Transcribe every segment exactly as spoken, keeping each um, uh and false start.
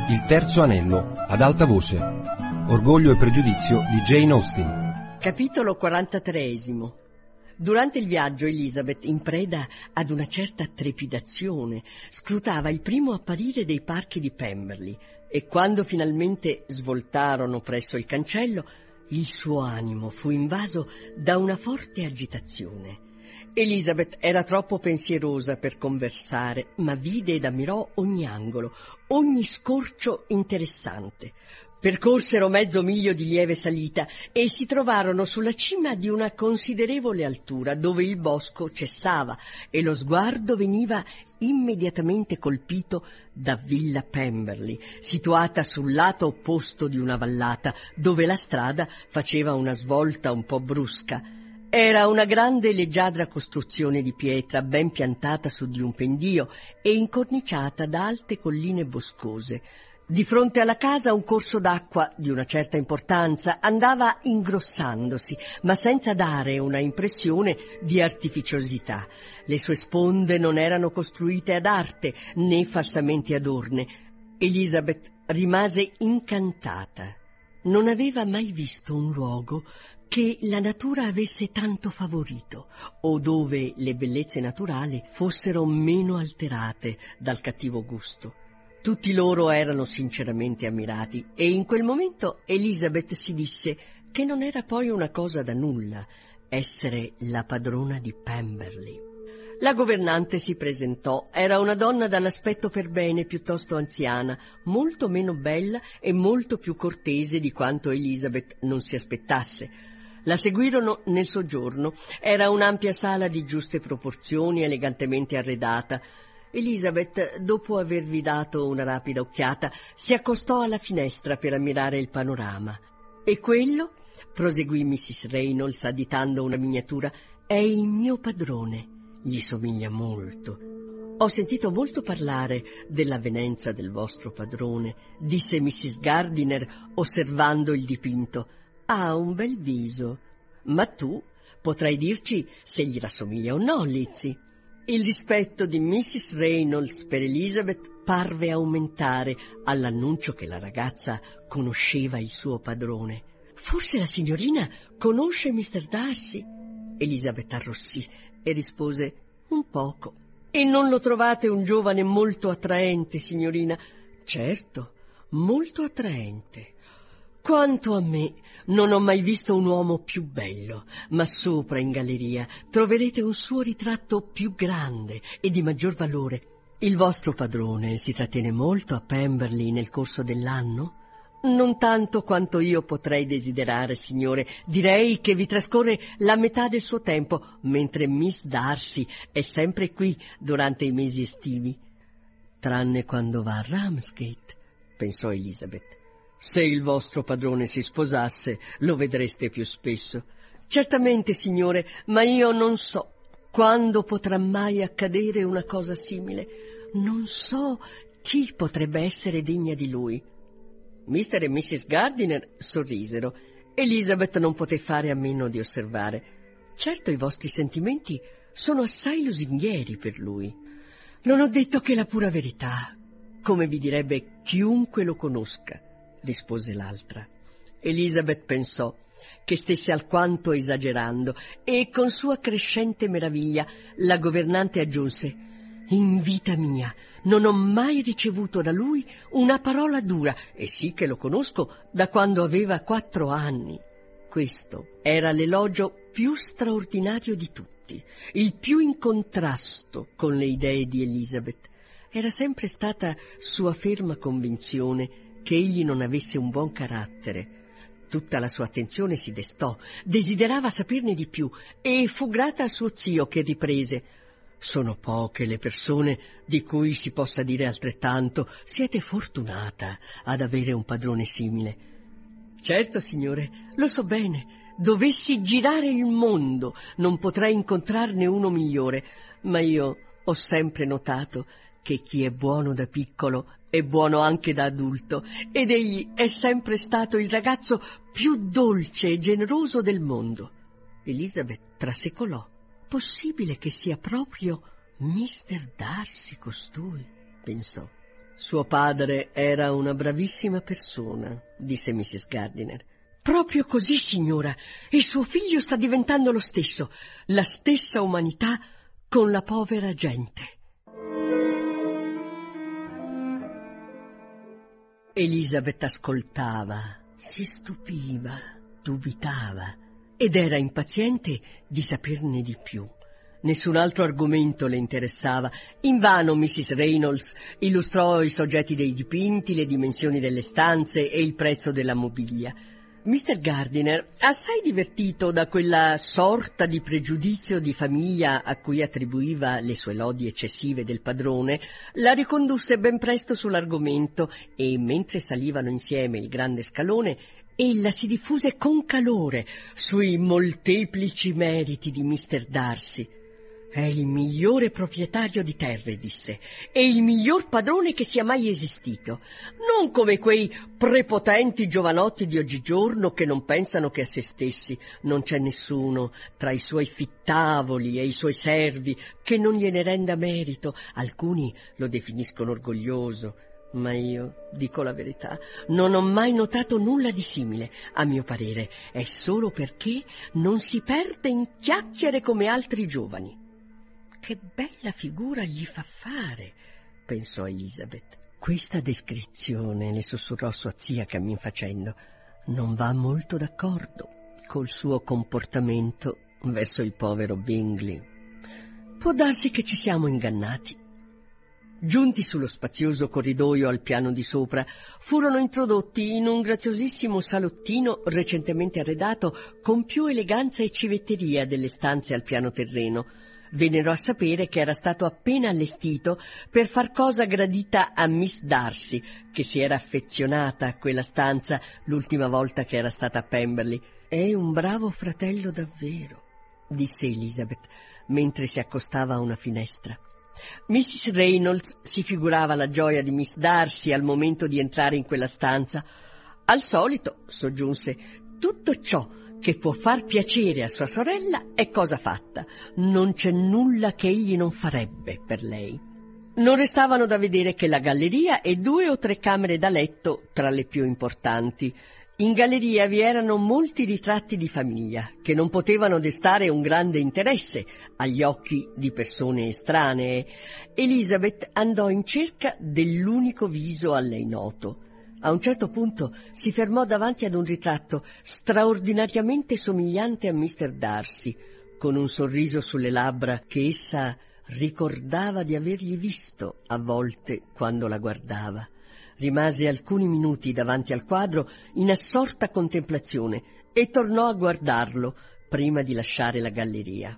Il terzo anello, ad alta voce. Orgoglio e pregiudizio di Jane Austen. Capitolo quarantatreesimo. Durante il viaggio Elizabeth, in preda ad una certa trepidazione, scrutava il primo apparire dei parchi di Pemberley e quando finalmente svoltarono presso il cancello, il suo animo fu invaso da una forte agitazione. Elizabeth era troppo pensierosa per conversare, ma vide ed ammirò ogni angolo, ogni scorcio interessante. Percorsero mezzo miglio di lieve salita e si trovarono sulla cima di una considerevole altura, dove il bosco cessava e lo sguardo veniva immediatamente colpito da Villa Pemberley, situata sul lato opposto di una vallata, dove la strada faceva una svolta un po' brusca. Era una grande e leggiadra costruzione di pietra, ben piantata su di un pendio e incorniciata da alte colline boscose. Di fronte alla casa un corso d'acqua di una certa importanza andava ingrossandosi, ma senza dare una impressione di artificiosità. Le sue sponde non erano costruite ad arte né falsamente adorne. Elizabeth rimase incantata. Non aveva mai visto un luogo che la natura avesse tanto favorito, o dove le bellezze naturali fossero meno alterate dal cattivo gusto. Tutti loro erano sinceramente ammirati e in quel momento Elizabeth si disse che non era poi una cosa da nulla essere la padrona di Pemberley. La governante si presentò, era una donna dall'aspetto per bene piuttosto anziana, molto meno bella e molto più cortese di quanto Elizabeth non si aspettasse. La seguirono nel soggiorno. Era un'ampia sala di giuste proporzioni, elegantemente arredata. Elizabeth, dopo avervi dato una rapida occhiata, si accostò alla finestra per ammirare il panorama. «E quello», proseguì missus Reynolds additando una miniatura, «è il mio padrone. Gli somiglia molto. Ho sentito molto parlare dell'avvenenza del vostro padrone», disse missus Gardiner osservando il dipinto. «Ha un bel viso. Ma tu potrai dirci se gli rassomiglia o no, Lizzie». Il rispetto di missus Reynolds per Elizabeth parve aumentare all'annuncio che la ragazza conosceva il suo padrone. «Forse la signorina conosce mister Darcy?» Elizabeth arrossì e rispose: «Un poco». «E non lo trovate un giovane molto attraente, signorina?» «Certo, molto attraente. Quanto a me, non ho mai visto un uomo più bello, ma sopra in galleria troverete un suo ritratto più grande e di maggior valore. Il vostro padrone si trattiene molto a Pemberley nel corso dell'anno?» «Non tanto quanto io potrei desiderare, signore. Direi che vi trascorre la metà del suo tempo, mentre Miss Darcy è sempre qui durante i mesi estivi». «Tranne quando va a Ramsgate», pensò Elizabeth. «Se il vostro padrone si sposasse, lo vedreste più spesso». «Certamente, signore, ma io non so quando potrà mai accadere una cosa simile. Non so chi potrebbe essere degna di lui». mister e missus Gardiner sorrisero. Elizabeth non poté fare a meno di osservare: «Certo i vostri sentimenti sono assai lusinghieri per lui». «Non ho detto che la pura verità, come vi direbbe chiunque lo conosca», rispose l'altra. Elizabeth pensò che stesse alquanto esagerando e con sua crescente meraviglia la governante aggiunse: «In vita mia non ho mai ricevuto da lui una parola dura, e sì che lo conosco da quando aveva quattro anni». Questo era l'elogio più straordinario di tutti, il più in contrasto con le idee di Elizabeth. Era sempre stata sua ferma convinzione che egli non avesse un buon carattere. Tutta la sua attenzione si destò, desiderava saperne di più e fu grata al suo zio che riprese: «Sono poche le persone di cui si possa dire altrettanto. Siete fortunata ad avere un padrone simile». «Certo, signore, lo so bene. Dovessi girare il mondo, non potrei incontrarne uno migliore. Ma io ho sempre notato che chi è buono da piccolo è buono anche da adulto, ed egli è sempre stato il ragazzo più dolce e generoso del mondo». Elizabeth trasecolò. «Possibile che sia proprio mister Darcy costui?» pensò. Suo padre era una bravissima persona, disse missus Gardiner. Proprio così, signora, e suo figlio sta diventando lo stesso, la stessa umanità con la povera gente. Elizabeth ascoltava, si stupiva, dubitava ed era impaziente di saperne di più. Nessun altro argomento le interessava. Invano missus Reynolds illustrò i soggetti dei dipinti, le dimensioni delle stanze e il prezzo della mobilia. mister Gardiner, assai divertito da quella sorta di pregiudizio di famiglia a cui attribuiva le sue lodi eccessive del padrone, la ricondusse ben presto sull'argomento e, mentre salivano insieme il grande scalone, ella si diffuse con calore sui molteplici meriti di mister Darcy. «È il migliore proprietario di terre», disse, «e il miglior padrone che sia mai esistito. Non come quei prepotenti giovanotti di oggigiorno che non pensano che a se stessi. Non c'è nessuno tra i suoi fittavoli e i suoi servi che non gliene renda merito. Alcuni lo definiscono orgoglioso, ma io, dico la verità, non ho mai notato nulla di simile. A mio parere è solo perché non si perde in chiacchiere come altri giovani». «Che bella figura gli fa fare», pensò Elizabeth. «Questa descrizione», le sussurrò sua zia cammin facendo, «non va molto d'accordo col suo comportamento verso il povero Bingley. Può darsi che ci siamo ingannati». Giunti sullo spazioso corridoio al piano di sopra, furono introdotti in un graziosissimo salottino recentemente arredato con più eleganza e civetteria delle stanze al piano terreno. Vennero a sapere che era stato appena allestito per far cosa gradita a Miss Darcy, che si era affezionata a quella stanza l'ultima volta che era stata a Pemberley. «È un bravo fratello davvero», disse Elizabeth, mentre si accostava a una finestra. missus Reynolds si figurava la gioia di Miss Darcy al momento di entrare in quella stanza. «Al solito», soggiunse, «tutto ciò che può far piacere a sua sorella è cosa fatta. Non c'è nulla che egli non farebbe per lei». Non restavano da vedere che la galleria e due o tre camere da letto tra le più importanti. In galleria vi erano molti ritratti di famiglia, che non potevano destare un grande interesse agli occhi di persone estranee. Elizabeth andò in cerca dell'unico viso a lei noto. A un certo punto si fermò davanti ad un ritratto straordinariamente somigliante a mister Darcy, con un sorriso sulle labbra che essa ricordava di avergli visto a volte quando la guardava. Rimase alcuni minuti davanti al quadro in assorta contemplazione e tornò a guardarlo prima di lasciare la galleria.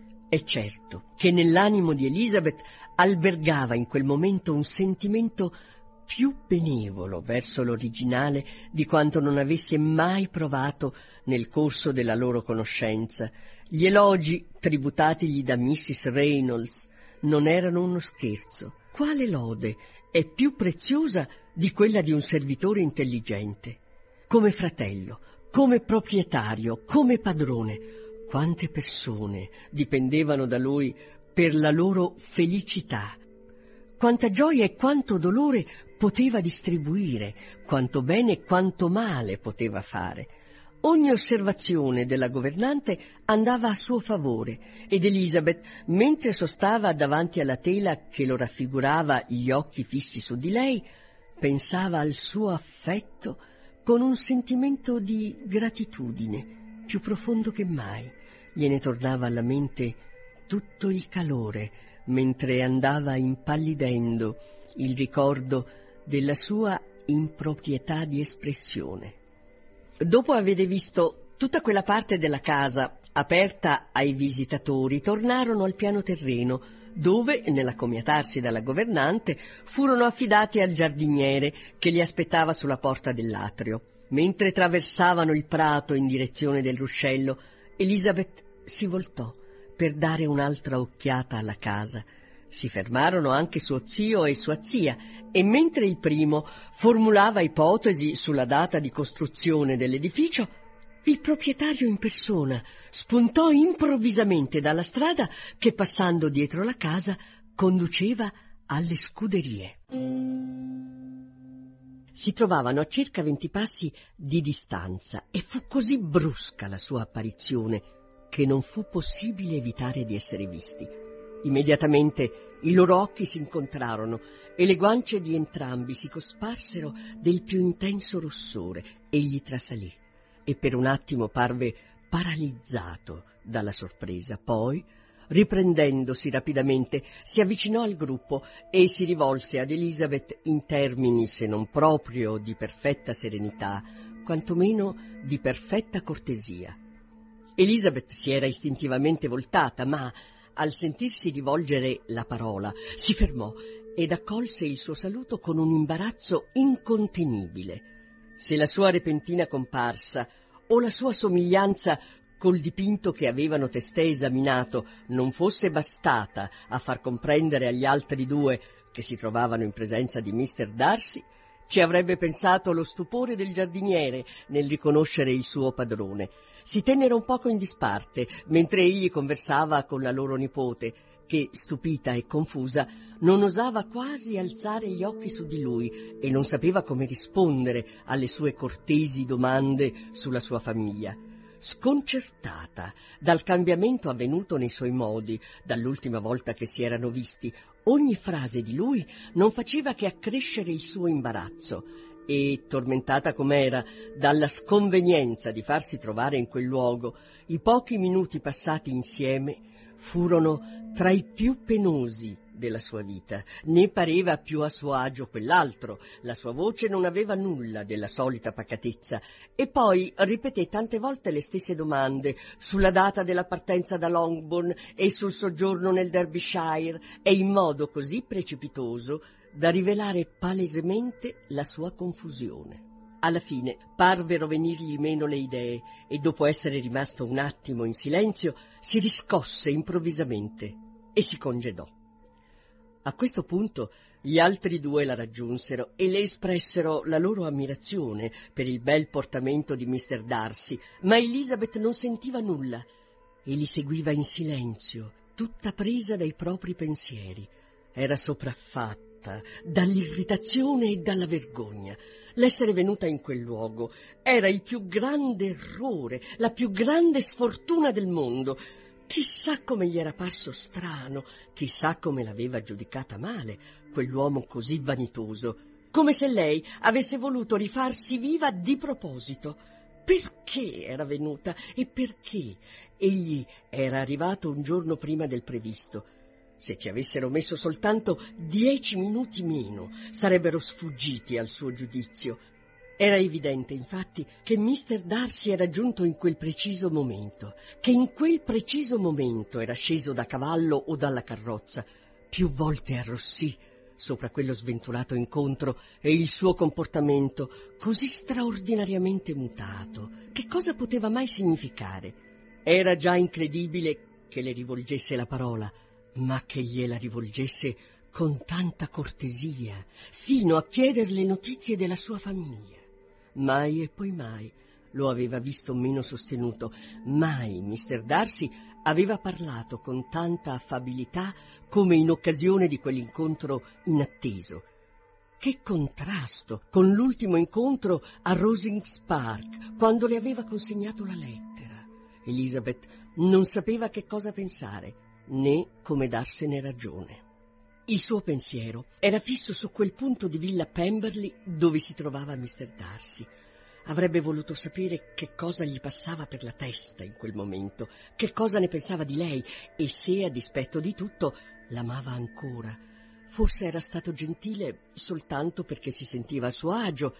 È certo che nell'animo di Elizabeth albergava in quel momento un sentimento più benevolo verso l'originale di quanto non avesse mai provato nel corso della loro conoscenza. Gli elogi tributatigli da missus Reynolds non erano uno scherzo. Quale lode è più preziosa di quella di un servitore intelligente? Come fratello, come proprietario, come padrone, quante persone dipendevano da lui per la loro felicità! Quanta gioia e quanto dolore poteva distribuire, quanto bene e quanto male poteva fare. Ogni osservazione della governante andava a suo favore ed Elizabeth, mentre sostava davanti alla tela che lo raffigurava gli occhi fissi su di lei, pensava al suo affetto con un sentimento di gratitudine più profondo che mai. Gliene tornava alla mente tutto il calore mentre andava impallidendo il ricordo della sua improprietà di espressione. Dopo aver visto tutta quella parte della casa aperta ai visitatori, tornarono al piano terreno, dove, nell'accomiatarsi dalla governante, furono affidati al giardiniere che li aspettava sulla porta dell'atrio. Mentre traversavano il prato in direzione del ruscello, Elizabeth si voltò per dare un'altra occhiata alla casa. Si fermarono anche suo zio e sua zia, e mentre il primo formulava ipotesi sulla data di costruzione dell'edificio, il proprietario in persona spuntò improvvisamente dalla strada che, passando dietro la casa, conduceva alle scuderie. Si trovavano a circa venti passi di distanza e fu così brusca la sua apparizione che non fu possibile evitare di essere visti. Immediatamente i loro occhi si incontrarono e le guance di entrambi si cosparsero del più intenso rossore. Egli trasalì e per un attimo parve paralizzato dalla sorpresa. Poi, riprendendosi rapidamente, si avvicinò al gruppo e si rivolse ad Elizabeth in termini, se non proprio di perfetta serenità, quantomeno di perfetta cortesia. Elizabeth si era istintivamente voltata, ma al sentirsi rivolgere la parola si fermò ed accolse il suo saluto con un imbarazzo incontenibile. Se la sua repentina comparsa o la sua somiglianza col dipinto che avevano testé esaminato non fosse bastata a far comprendere agli altri due che si trovavano in presenza di mister Darcy, ci avrebbe pensato lo stupore del giardiniere nel riconoscere il suo padrone. Si tennero un poco in disparte mentre egli conversava con la loro nipote, che, stupita e confusa, non osava quasi alzare gli occhi su di lui e non sapeva come rispondere alle sue cortesi domande sulla sua famiglia. Sconcertata dal cambiamento avvenuto nei suoi modi dall'ultima volta che si erano visti, ogni frase di lui non faceva che accrescere il suo imbarazzo e, tormentata com'era dalla sconvenienza di farsi trovare in quel luogo, i pochi minuti passati insieme furono tra i più penosi della sua vita. Né pareva più a suo agio quell'altro, la sua voce non aveva nulla della solita pacatezza, e poi ripeté tante volte le stesse domande sulla data della partenza da Longbourn e sul soggiorno nel Derbyshire, e in modo così precipitoso da rivelare palesemente la sua confusione. Alla fine parvero venirgli meno le idee e, dopo essere rimasto un attimo in silenzio, si riscosse improvvisamente e si congedò. A questo punto gli altri due la raggiunsero e le espressero la loro ammirazione per il bel portamento di mister Darcy, ma Elizabeth non sentiva nulla e li seguiva in silenzio, tutta presa dai propri pensieri. Era sopraffatta dall'irritazione e dalla vergogna. L'essere venuta in quel luogo era il più grande errore, la più grande sfortuna del mondo. Chissà come gli era parso strano, chissà come l'aveva giudicata male quell'uomo così vanitoso, come se lei avesse voluto rifarsi viva di proposito. Perché era venuta e perché egli era arrivato un giorno prima del previsto? Se ci avessero messo soltanto dieci minuti meno, sarebbero sfuggiti al suo giudizio. Era evidente, infatti, che mister Darcy era giunto in quel preciso momento, che in quel preciso momento era sceso da cavallo o dalla carrozza. Più volte arrossì sopra quello sventurato incontro e il suo comportamento così straordinariamente mutato. Che cosa poteva mai significare? Era già incredibile che le rivolgesse la parola, ma che gliela rivolgesse con tanta cortesia, fino a chiederle notizie della sua famiglia. Mai e poi mai lo aveva visto meno sostenuto, mai mister Darcy aveva parlato con tanta affabilità come in occasione di quell'incontro inatteso. Che contrasto con l'ultimo incontro a Rosings Park, quando le aveva consegnato la lettera. Elizabeth non sapeva che cosa pensare, né come darsene ragione. Il suo pensiero era fisso su quel punto di Villa Pemberley dove si trovava mister Darcy. Avrebbe voluto sapere che cosa gli passava per la testa in quel momento, che cosa ne pensava di lei e se, a dispetto di tutto, l'amava ancora. Forse era stato gentile soltanto perché si sentiva a suo agio,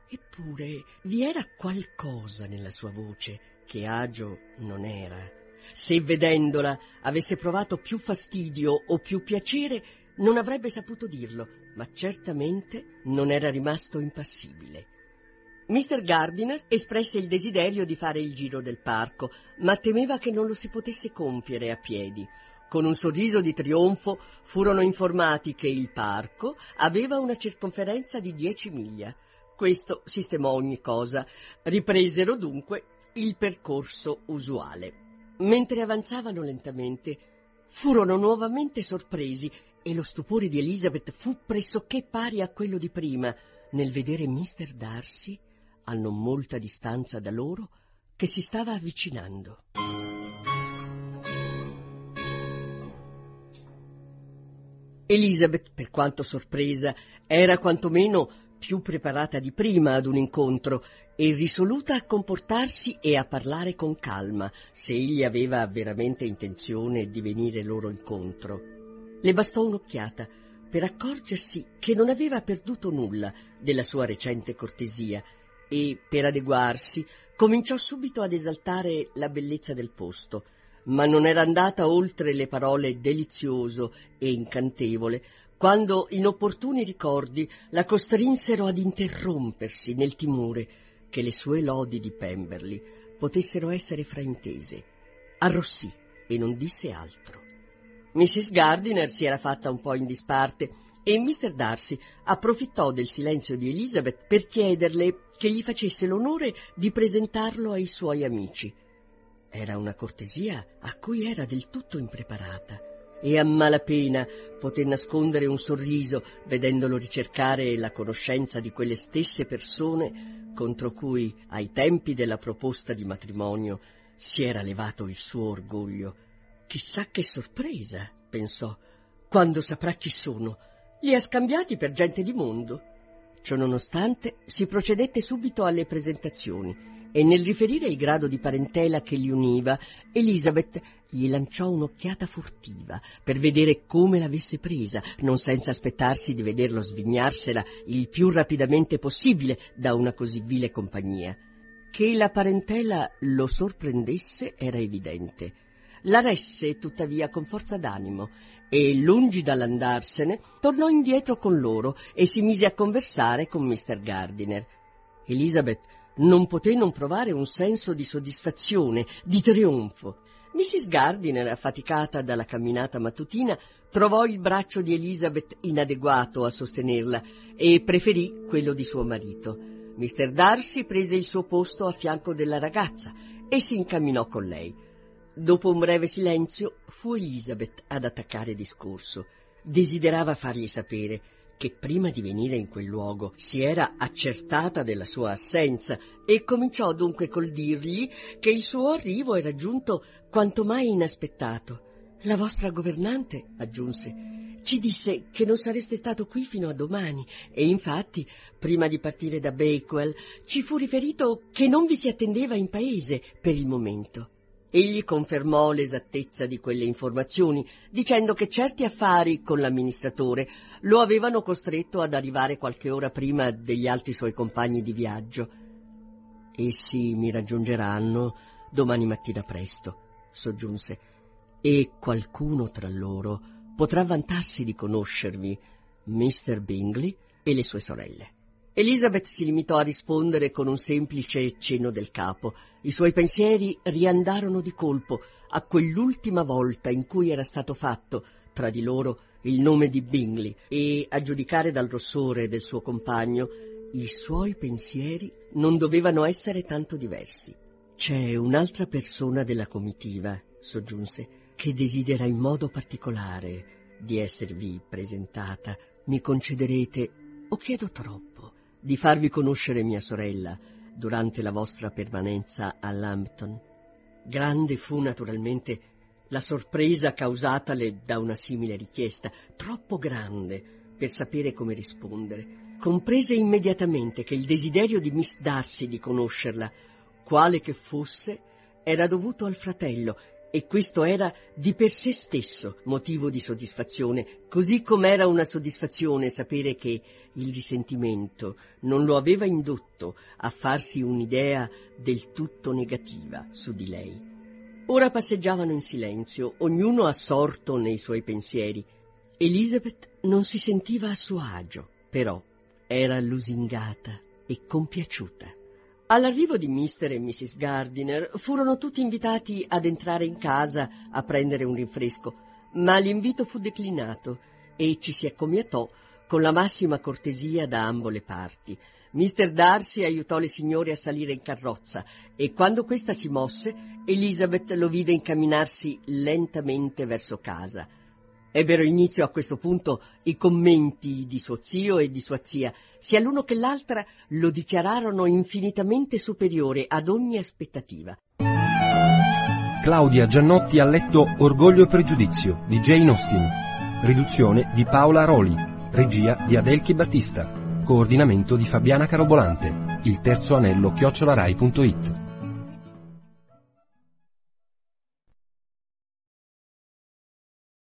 eppure vi era qualcosa nella sua voce che agio non era. Se vedendola avesse provato più fastidio o più piacere, non avrebbe saputo dirlo, ma certamente non era rimasto impassibile. mister Gardiner espresse il desiderio di fare il giro del parco, ma temeva che non lo si potesse compiere a piedi. Con un sorriso di trionfo furono informati che il parco aveva una circonferenza di dieci miglia. Questo sistemò ogni cosa. Ripresero dunque il percorso usuale. Mentre avanzavano lentamente, furono nuovamente sorpresi e lo stupore di Elizabeth fu pressoché pari a quello di prima nel vedere mister Darcy, a non molta distanza da loro, che si stava avvicinando. Elizabeth, per quanto sorpresa, era quantomeno più preparata di prima ad un incontro e risoluta a comportarsi e a parlare con calma, se egli aveva veramente intenzione di venire loro incontro. Le bastò un'occhiata per accorgersi che non aveva perduto nulla della sua recente cortesia e, per adeguarsi, cominciò subito ad esaltare la bellezza del posto, ma non era andata oltre le parole delizioso e incantevole quando inopportuni ricordi la costrinsero ad interrompersi nel timore che le sue lodi di Pemberley potessero essere fraintese. Arrossì e non disse altro. missis Gardiner si era fatta un po' in disparte e mister Darcy approfittò del silenzio di Elizabeth per chiederle che gli facesse l'onore di presentarlo ai suoi amici. Era una cortesia a cui era del tutto impreparata e a malapena poté nascondere un sorriso vedendolo ricercare la conoscenza di quelle stesse persone contro cui, ai tempi della proposta di matrimonio, si era levato il suo orgoglio. Chissà che sorpresa, pensò, quando saprà chi sono. Li ha scambiati per gente di mondo. Ciononostante, si procedette subito alle presentazioni e nel riferire il grado di parentela che li univa, Elizabeth gli lanciò un'occhiata furtiva per vedere come l'avesse presa, non senza aspettarsi di vederlo svignarsela il più rapidamente possibile da una così vile compagnia. Che la parentela lo sorprendesse era evidente. La resse, tuttavia, con forza d'animo e, lungi dall'andarsene, tornò indietro con loro e si mise a conversare con mister Gardiner. Elizabeth non poté non provare un senso di soddisfazione, di trionfo. missis Gardiner, affaticata dalla camminata mattutina, trovò il braccio di Elizabeth inadeguato a sostenerla e preferì quello di suo marito. mister Darcy prese il suo posto a fianco della ragazza e si incamminò con lei. Dopo un breve silenzio fu Elizabeth ad attaccare discorso. Desiderava fargli sapere che prima di venire in quel luogo si era accertata della sua assenza e cominciò dunque col dirgli che il suo arrivo era giunto quanto mai inaspettato. La vostra governante, aggiunse, ci disse che non sareste stato qui fino a domani e infatti, prima di partire da Bakewell, ci fu riferito che non vi si attendeva in paese per il momento. Egli confermò l'esattezza di quelle informazioni, dicendo che certi affari con l'amministratore lo avevano costretto ad arrivare qualche ora prima degli altri suoi compagni di viaggio. Essi mi raggiungeranno domani mattina presto, soggiunse, e qualcuno tra loro potrà vantarsi di conoscervi, mister Bingley e le sue sorelle. Elizabeth si limitò a rispondere con un semplice cenno del capo. I suoi pensieri riandarono di colpo a quell'ultima volta in cui era stato fatto, tra di loro, il nome di Bingley e, a giudicare dal rossore del suo compagno, i suoi pensieri non dovevano essere tanto diversi. «C'è un'altra persona della comitiva», soggiunse, «che desidera in modo particolare di esservi presentata. Mi concederete, o chiedo troppo, di farvi conoscere mia sorella durante la vostra permanenza a Lambton?» Grande fu naturalmente la sorpresa causatale da una simile richiesta, troppo grande per sapere come rispondere. Comprese immediatamente che il desiderio di miss Darcy di conoscerla, quale che fosse, era dovuto al fratello, e questo era di per sé stesso motivo di soddisfazione, così com'era una soddisfazione sapere che il risentimento non lo aveva indotto a farsi un'idea del tutto negativa su di lei. Ora passeggiavano in silenzio, ognuno assorto nei suoi pensieri. Elizabeth non si sentiva a suo agio, però era lusingata e compiaciuta. All'arrivo di mister e missis Gardiner furono tutti invitati ad entrare in casa a prendere un rinfresco, ma l'invito fu declinato e ci si accomiatò con la massima cortesia da ambo le parti. mister Darcy aiutò le signore a salire in carrozza e quando questa si mosse, Elizabeth lo vide incamminarsi lentamente verso casa. Ebbero inizio a questo punto i commenti di suo zio e di sua zia. Sia l'uno che l'altra lo dichiararono infinitamente superiore ad ogni aspettativa. Claudia Giannotti ha letto Orgoglio e pregiudizio di Jane Austen, riduzione di Paola Roli, regia di Adelchi Battista, coordinamento di Fabiana Carobolante, il terzo anello chiocciolarai punto it.